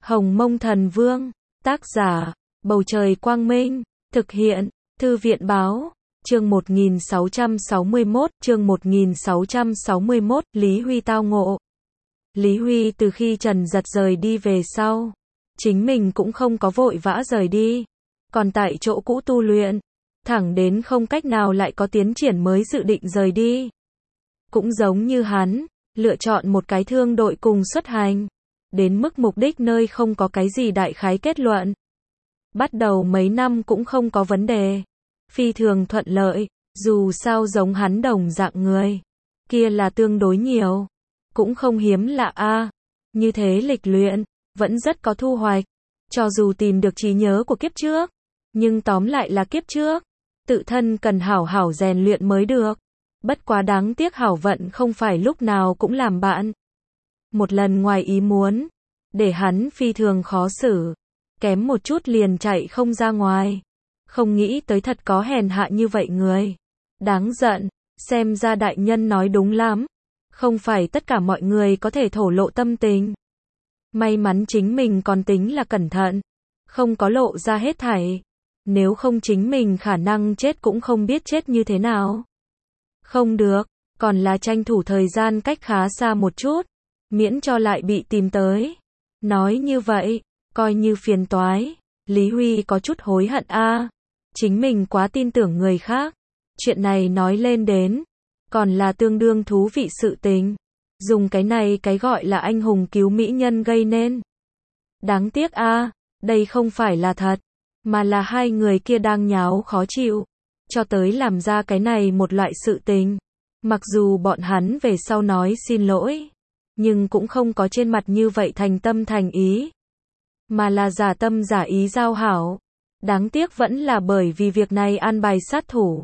Hồng Mông Thần Vương, tác giả, Bầu Trời Quang Minh, thực hiện, Thư viện Báo, chương 1661, Lý Huy tao ngộ. Lý Huy từ khi Trần Giật rời đi về sau, chính mình cũng không có vội vã rời đi, còn tại chỗ cũ tu luyện, thẳng đến không cách nào lại có tiến triển mới dự định rời đi. Cũng giống như hắn, lựa chọn một cái thương đội cùng xuất hành, đến mức mục đích nơi không có cái gì đại khái kết luận. Bắt đầu mấy năm cũng không có vấn đề, phi thường thuận lợi, dù sao giống hắn đồng dạng người, kia là tương đối nhiều, cũng không hiếm lạ a. Như thế lịch luyện, vẫn rất có thu hoạch, cho dù tìm được trí nhớ của kiếp trước, nhưng tóm lại là kiếp trước, tự thân cần hảo hảo rèn luyện mới được. Bất quá đáng tiếc hảo vận không phải lúc nào cũng làm bạn. Một lần ngoài ý muốn, để hắn phi thường khó xử, kém một chút liền chạy không ra ngoài. Không nghĩ tới thật có hèn hạ như vậy người. Đáng giận, xem ra đại nhân nói đúng lắm. Không phải tất cả mọi người có thể thổ lộ tâm tình. May mắn chính mình còn tính là cẩn thận, không có lộ ra hết thảy. Nếu không chính mình khả năng chết cũng không biết chết như thế nào. Không được, còn là tranh thủ thời gian cách khá xa một chút, miễn cho lại bị tìm tới. Nói như vậy, coi như phiền toái. Lý Huy có chút hối hận a, chính mình quá tin tưởng người khác. Chuyện này nói lên đến, còn là tương đương thú vị sự tình. Dùng cái này cái gọi là anh hùng cứu mỹ nhân gây nên. Đáng tiếc a, đây không phải là thật, mà là hai người kia đang nháo khó chịu, cho tới làm ra cái này một loại sự tình. Mặc dù bọn hắn về sau nói xin lỗi, nhưng cũng không có trên mặt như vậy thành tâm thành ý, mà là giả tâm giả ý giao hảo. Đáng tiếc vẫn là bởi vì việc này an bài sát thủ,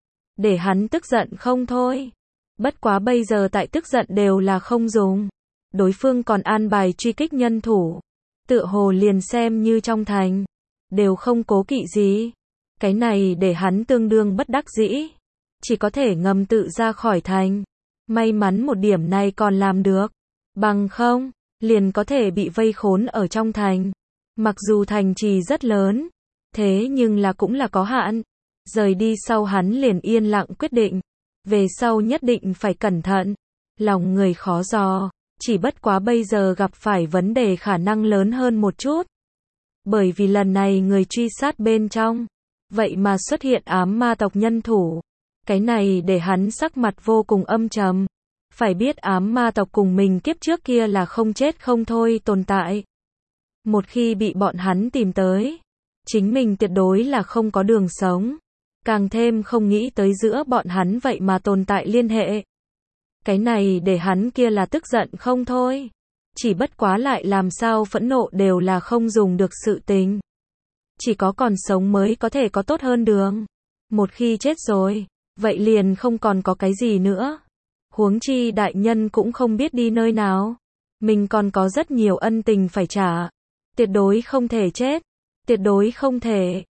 để hắn tức giận không thôi. Bất quá bây giờ tại tức giận đều là không dùng, đối phương còn an bài truy kích nhân thủ, tựa hồ liền xem như trong thành đều không cố kỵ gì. Cái này để hắn tương đương bất đắc dĩ, chỉ có thể ngầm tự ra khỏi thành. May mắn một điểm này còn làm được, bằng không, liền có thể bị vây khốn ở trong thành. Mặc dù thành trì rất lớn, thế nhưng là cũng là có hạn. Rời đi sau hắn liền yên lặng quyết định, về sau nhất định phải cẩn thận. Lòng người khó dò, chỉ bất quá bây giờ gặp phải vấn đề khả năng lớn hơn một chút. Bởi vì lần này người truy sát bên trong, vậy mà xuất hiện ám ma tộc nhân thủ. Cái này để hắn sắc mặt vô cùng âm trầm. Phải biết ám ma tộc cùng mình kiếp trước kia là không chết không thôi tồn tại. Một khi bị bọn hắn tìm tới, chính mình tuyệt đối là không có đường sống. Càng thêm không nghĩ tới giữa bọn hắn vậy mà tồn tại liên hệ. Cái này để hắn kia là tức giận không thôi. Chỉ bất quá lại làm sao phẫn nộ đều là không dùng được sự tình. Chỉ có còn sống mới có thể có tốt hơn đường. Một khi chết rồi, vậy liền không còn có cái gì nữa. Huống chi đại nhân cũng không biết đi nơi nào. Mình còn có rất nhiều ân tình phải trả. Tuyệt đối không thể chết. Tuyệt đối không thể.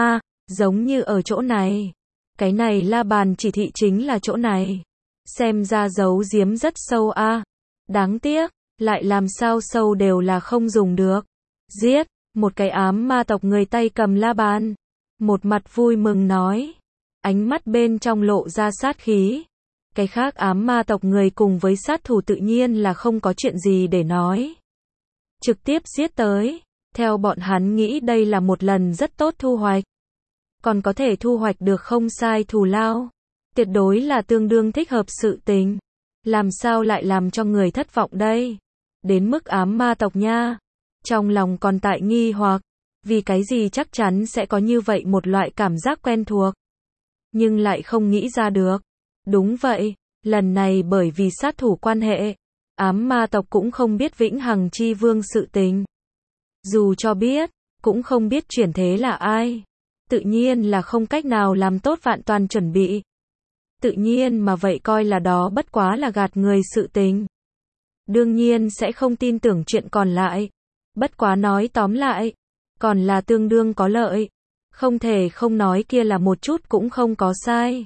Giống như ở chỗ này. Cái này la bàn chỉ thị chính là chỗ này. Xem ra giấu giếm rất sâu a. Đáng tiếc, lại làm sao sâu đều là không dùng được. Giết, một cái ám ma tộc người tay cầm la bàn. Một mặt vui mừng nói. Ánh mắt bên trong lộ ra sát khí. Cái khác ám ma tộc người cùng với sát thủ tự nhiên là không có chuyện gì để nói. Trực tiếp giết tới. Theo bọn hắn nghĩ đây là một lần rất tốt thu hoạch. Còn có thể thu hoạch được không sai thù lao. Tuyệt đối là tương đương thích hợp sự tình. Làm sao lại làm cho người thất vọng đây? Đến mức ám ma tộc nha. Trong lòng còn tại nghi hoặc. Vì cái gì chắc chắn sẽ có như vậy một loại cảm giác quen thuộc. Nhưng lại không nghĩ ra được. Đúng vậy, lần này bởi vì sát thủ quan hệ, ám ma tộc cũng không biết Vĩnh Hằng Chi Vương sự tình. Dù cho biết, cũng không biết chuyển thế là ai. Tự nhiên là không cách nào làm tốt vạn toàn chuẩn bị. Tự nhiên mà vậy coi là đó bất quá là gạt người sự tình. Đương nhiên sẽ không tin tưởng chuyện còn lại. Bất quá nói tóm lại, còn là tương đương có lợi. Không thể không nói kia là một chút cũng không có sai.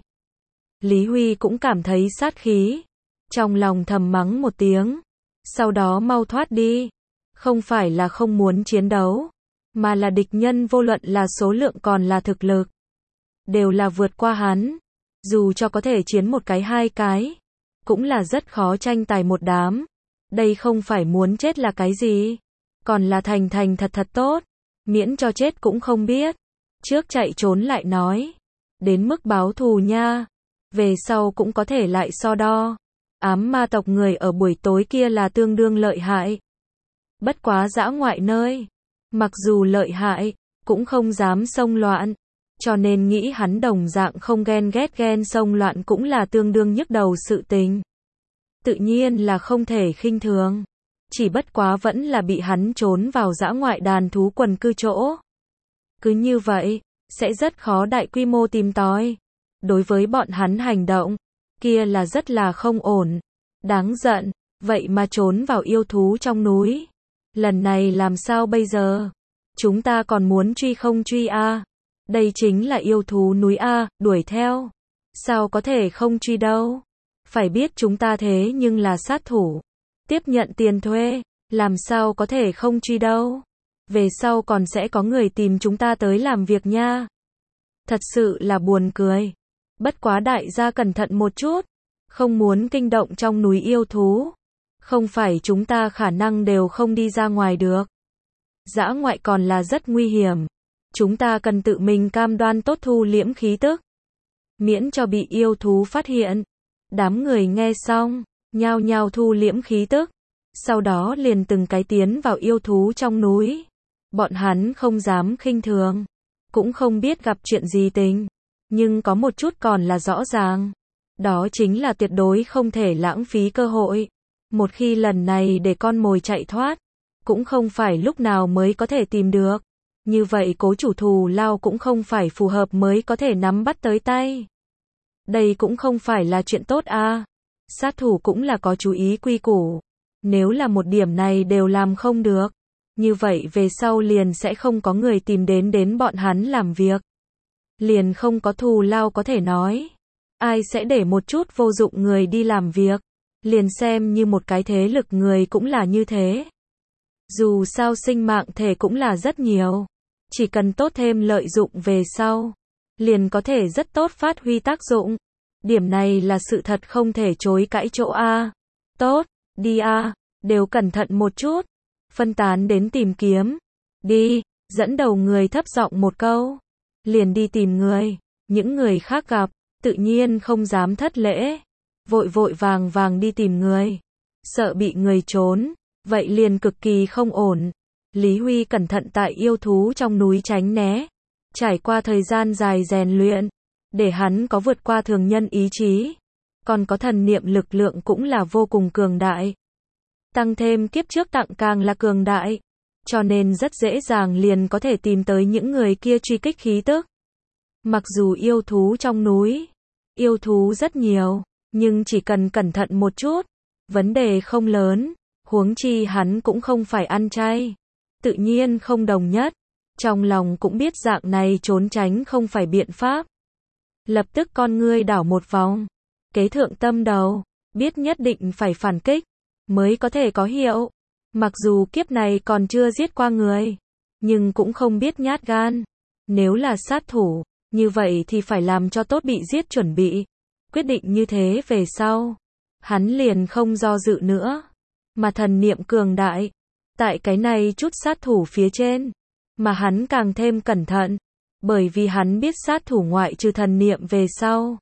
Lý Huy cũng cảm thấy sát khí. Trong lòng thầm mắng một tiếng. Sau đó mau thoát đi. Không phải là không muốn chiến đấu, mà là địch nhân vô luận là số lượng còn là thực lực, đều là vượt qua hắn. Dù cho có thể chiến một cái hai cái, cũng là rất khó tranh tài một đám. Đây không phải muốn chết là cái gì, còn là thành thành thật thật tốt, miễn cho chết cũng không biết. Trước chạy trốn lại nói, đến mức báo thù nha, về sau cũng có thể lại so đo. Ám ma tộc người ở buổi tối kia là tương đương lợi hại. Bất quá dã ngoại nơi, mặc dù lợi hại, cũng không dám xông loạn, cho nên nghĩ hắn đồng dạng không ghen ghét ghen xông loạn cũng là tương đương nhức đầu sự tình. Tự nhiên là không thể khinh thường, chỉ bất quá vẫn là bị hắn trốn vào dã ngoại đàn thú quần cư chỗ. Cứ như vậy, sẽ rất khó đại quy mô tìm tòi. Đối với bọn hắn hành động, kia là rất là không ổn, đáng giận, vậy mà trốn vào yêu thú trong núi. Lần này làm sao bây giờ? Chúng ta còn muốn truy không truy a? Đây chính là yêu thú núi a, đuổi theo. Sao có thể không truy đâu? Phải biết chúng ta thế nhưng là sát thủ, tiếp nhận tiền thuê, làm sao có thể không truy đâu? Về sau còn sẽ có người tìm chúng ta tới làm việc nha. Thật sự là buồn cười. Bất quá đại gia cẩn thận một chút, không muốn kinh động trong núi yêu thú. Không phải chúng ta khả năng đều không đi ra ngoài được. Dã ngoại còn là rất nguy hiểm. Chúng ta cần tự mình cam đoan tốt thu liễm khí tức, miễn cho bị yêu thú phát hiện. Đám người nghe xong, nhao nhao thu liễm khí tức, sau đó liền từng cái tiến vào yêu thú trong núi. Bọn hắn không dám khinh thường, cũng không biết gặp chuyện gì tình, nhưng có một chút còn là rõ ràng, đó chính là tuyệt đối không thể lãng phí cơ hội. Một khi lần này để con mồi chạy thoát, cũng không phải lúc nào mới có thể tìm được. Như vậy cố chủ thù lao cũng không phải phù hợp mới có thể nắm bắt tới tay. Đây cũng không phải là chuyện tốt a. Sát thủ cũng là có chú ý quy củ. Nếu là một điểm này đều làm không được, như vậy về sau liền sẽ không có người tìm đến bọn hắn làm việc. Liền không có thù lao có thể nói. Ai sẽ để một chút vô dụng người đi làm việc? Liền xem như một cái thế lực người cũng là như thế. Dù sao sinh mạng thể cũng là rất nhiều. Chỉ cần tốt thêm lợi dụng về sau, liền có thể rất tốt phát huy tác dụng. Điểm này là sự thật không thể chối cãi chỗ a. Tốt, đi a, đều cẩn thận một chút. Phân tán đến tìm kiếm. Đi, dẫn đầu người thấp giọng một câu. Liền đi tìm người. Những người khác gặp, tự nhiên không dám thất lễ. Vội vội vàng vàng đi tìm người. Sợ bị người trốn, vậy liền cực kỳ không ổn. Lý Huy cẩn thận tại yêu thú trong núi tránh né. Trải qua thời gian dài rèn luyện, để hắn có vượt qua thường nhân ý chí. Còn có thần niệm lực lượng cũng là vô cùng cường đại. Tăng thêm kiếp trước tặng càng là cường đại. Cho nên rất dễ dàng liền có thể tìm tới những người kia truy kích khí tức. Mặc dù yêu thú trong núi, yêu thú rất nhiều, nhưng chỉ cần cẩn thận một chút, vấn đề không lớn. Huống chi hắn cũng không phải ăn chay, tự nhiên không đồng nhất. Trong lòng cũng biết dạng này trốn tránh không phải biện pháp. Lập tức con ngươi đảo một vòng. Kế thượng tâm đầu, biết nhất định phải phản kích, mới có thể có hiệu. Mặc dù kiếp này còn chưa giết qua người, nhưng cũng không biết nhát gan. Nếu là sát thủ, như vậy thì phải làm cho tốt bị giết chuẩn bị. Quyết định như thế về sau, hắn liền không do dự nữa. Mà thần niệm cường đại, tại cái này chút sát thủ phía trên, mà hắn càng thêm cẩn thận, bởi vì hắn biết sát thủ ngoại trừ thần niệm về sau,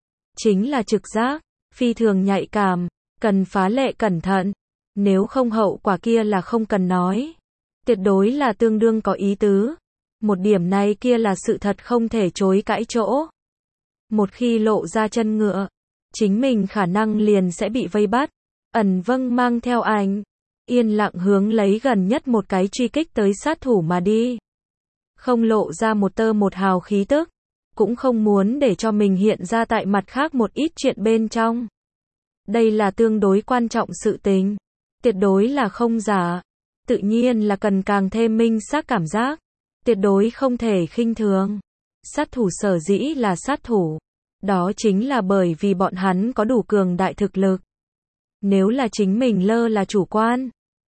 chính là trực giác, phi thường nhạy cảm, cần phá lệ cẩn thận, nếu không hậu quả kia là không cần nói, tuyệt đối là tương đương có ý tứ. Một điểm này kia là sự thật không thể chối cãi chỗ. Một khi lộ ra chân ngựa, chính mình khả năng liền sẽ bị vây bắt. Ẩn Vâng mang theo ảnh, yên lặng hướng lấy gần nhất một cái truy kích tới sát thủ mà đi. Không lộ ra một tơ một hào khí tức, cũng không muốn để cho mình hiện ra tại mặt khác một ít chuyện bên trong. Đây là tương đối quan trọng sự tình, tuyệt đối là không giả, tự nhiên là cần càng thêm minh xác cảm giác, tuyệt đối không thể khinh thường. Sát thủ sở dĩ là sát thủ, đó chính là bởi vì bọn hắn có đủ cường đại thực lực. Nếu là chính mình lơ là chủ quan,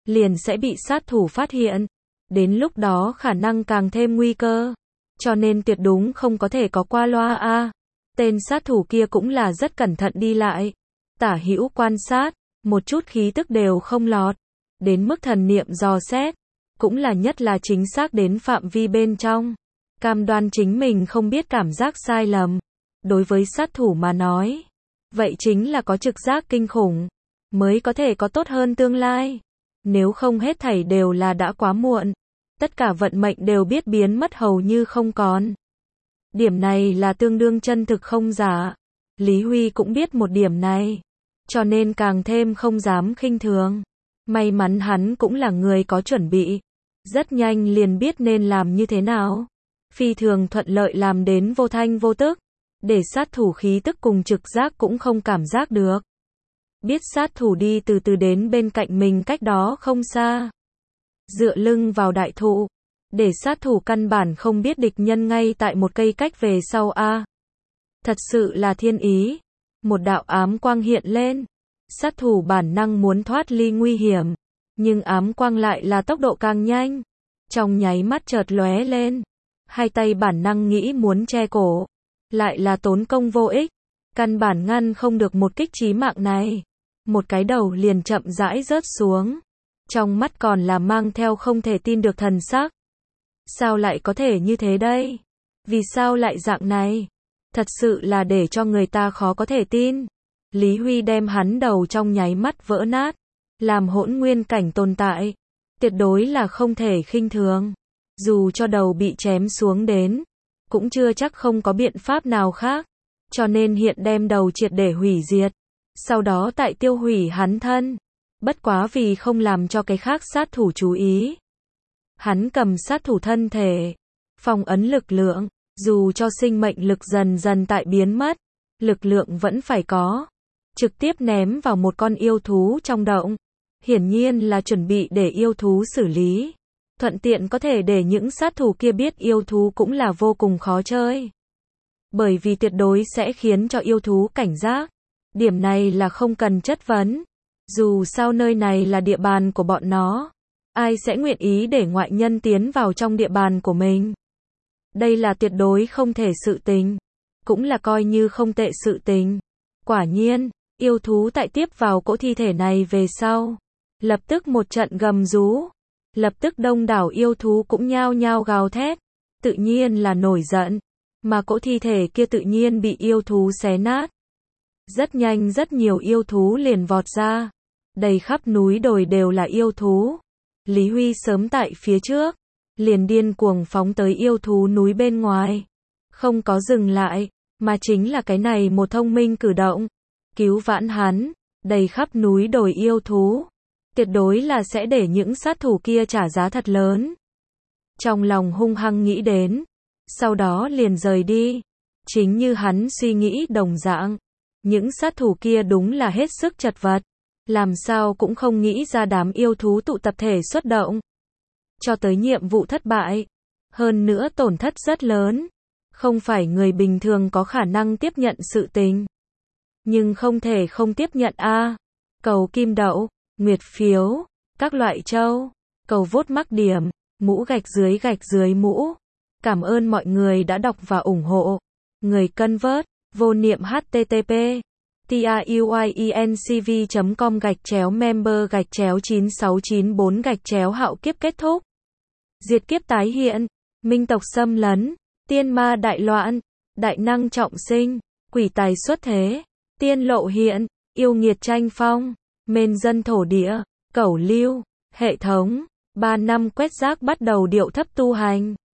liền sẽ bị sát thủ phát hiện. Đến lúc đó khả năng càng thêm nguy cơ. Cho nên tuyệt đúng không có thể có qua loa a. Tên sát thủ kia cũng là rất cẩn thận đi lại. Tả hữu quan sát, một chút khí tức đều không lọt. Đến mức thần niệm dò xét, cũng là nhất là chính xác đến phạm vi bên trong. Cam đoan chính mình không biết cảm giác sai lầm. Đối với sát thủ mà nói, vậy chính là có trực giác kinh khủng, mới có thể có tốt hơn tương lai. Nếu không hết thảy đều là đã quá muộn. Tất cả vận mệnh đều biết biến mất hầu như không còn. Điểm này là tương đương chân thực không giả. Lý Huy cũng biết một điểm này. Cho nên càng thêm không dám khinh thường. May mắn hắn cũng là người có chuẩn bị. Rất nhanh liền biết nên làm như thế nào. Phi thường thuận lợi làm đến vô thanh vô tức. Để sát thủ khí tức cùng trực giác cũng không cảm giác được. Biết sát thủ đi từ từ đến bên cạnh mình cách đó không xa. Dựa lưng vào đại thụ. Để sát thủ căn bản không biết địch nhân ngay tại một cây cách về sau a. Thật sự là thiên ý. Một đạo ám quang hiện lên. Sát thủ bản năng muốn thoát ly nguy hiểm. Nhưng ám quang lại là tốc độ càng nhanh. Trong nháy mắt chợt lóe lên. Hai tay bản năng nghĩ muốn che cổ. Lại là tốn công vô ích. Căn bản ngăn không được một kích chí mạng này. Một cái đầu liền chậm rãi rớt xuống. Trong mắt còn là mang theo không thể tin được thần sắc. Sao lại có thể như thế đây? Vì sao lại dạng này? Thật sự là để cho người ta khó có thể tin. Lý Huy đem hắn đầu trong nháy mắt vỡ nát. Làm hỗn nguyên cảnh tồn tại. Tuyệt đối là không thể khinh thường. Dù cho đầu bị chém xuống đến. Cũng chưa chắc không có biện pháp nào khác. Cho nên hiện đem đầu triệt để hủy diệt. Sau đó tại tiêu hủy hắn thân. Bất quá vì không làm cho cái khác sát thủ chú ý. Hắn cầm sát thủ thân thể. Phong ấn lực lượng. Dù cho sinh mệnh lực dần dần tại biến mất. Lực lượng vẫn phải có. Trực tiếp ném vào một con yêu thú trong động. Hiển nhiên là chuẩn bị để yêu thú xử lý. Thuận tiện có thể để những sát thủ kia biết yêu thú cũng là vô cùng khó chơi. Bởi vì tuyệt đối sẽ khiến cho yêu thú cảnh giác. Điểm này là không cần chất vấn. Dù sao nơi này là địa bàn của bọn nó. Ai sẽ nguyện ý để ngoại nhân tiến vào trong địa bàn của mình. Đây là tuyệt đối không thể sự tình. Cũng là coi như không tệ sự tình. Quả nhiên, yêu thú tại tiếp vào cỗ thi thể này về sau. Lập tức một trận gầm rú. Lập tức đông đảo yêu thú cũng nhao nhao gào thét. Tự nhiên là nổi giận. Mà cỗ thi thể kia tự nhiên bị yêu thú xé nát. Rất nhanh rất nhiều yêu thú liền vọt ra. Đầy khắp núi đồi đều là yêu thú. Lý Huy sớm tại phía trước. Liền điên cuồng phóng tới yêu thú núi bên ngoài. Không có dừng lại. Mà chính là cái này một thông minh cử động. Cứu vãn hắn. Đầy khắp núi đồi yêu thú. Tuyệt đối là sẽ để những sát thủ kia trả giá thật lớn. Trong lòng hung hăng nghĩ đến. Sau đó liền rời đi. Chính như hắn suy nghĩ đồng dạng. Những sát thủ kia đúng là hết sức chật vật. Làm sao cũng không nghĩ ra đám yêu thú tụ tập thể xuất động. Cho tới nhiệm vụ thất bại. Hơn nữa tổn thất rất lớn. Không phải người bình thường có khả năng tiếp nhận sự tình. Nhưng không thể không tiếp nhận a. Cầu kim đậu, nguyệt phiếu, các loại châu, cầu vote mắc điểm, mũ gạch dưới mũ. Cảm ơn mọi người đã đọc và ủng hộ. Người cân vớt, vô niệm http truyencv.com/member/9694 hạo kiếp kết thúc. Diệt kiếp tái hiện, minh tộc xâm lấn, tiên ma đại loạn, đại năng trọng sinh, quỷ tài xuất thế, tiên lộ hiện, yêu nghiệt tranh phong, mên dân thổ địa, cẩu lưu, hệ thống, 3 năm quét rác bắt đầu điệu thấp tu hành.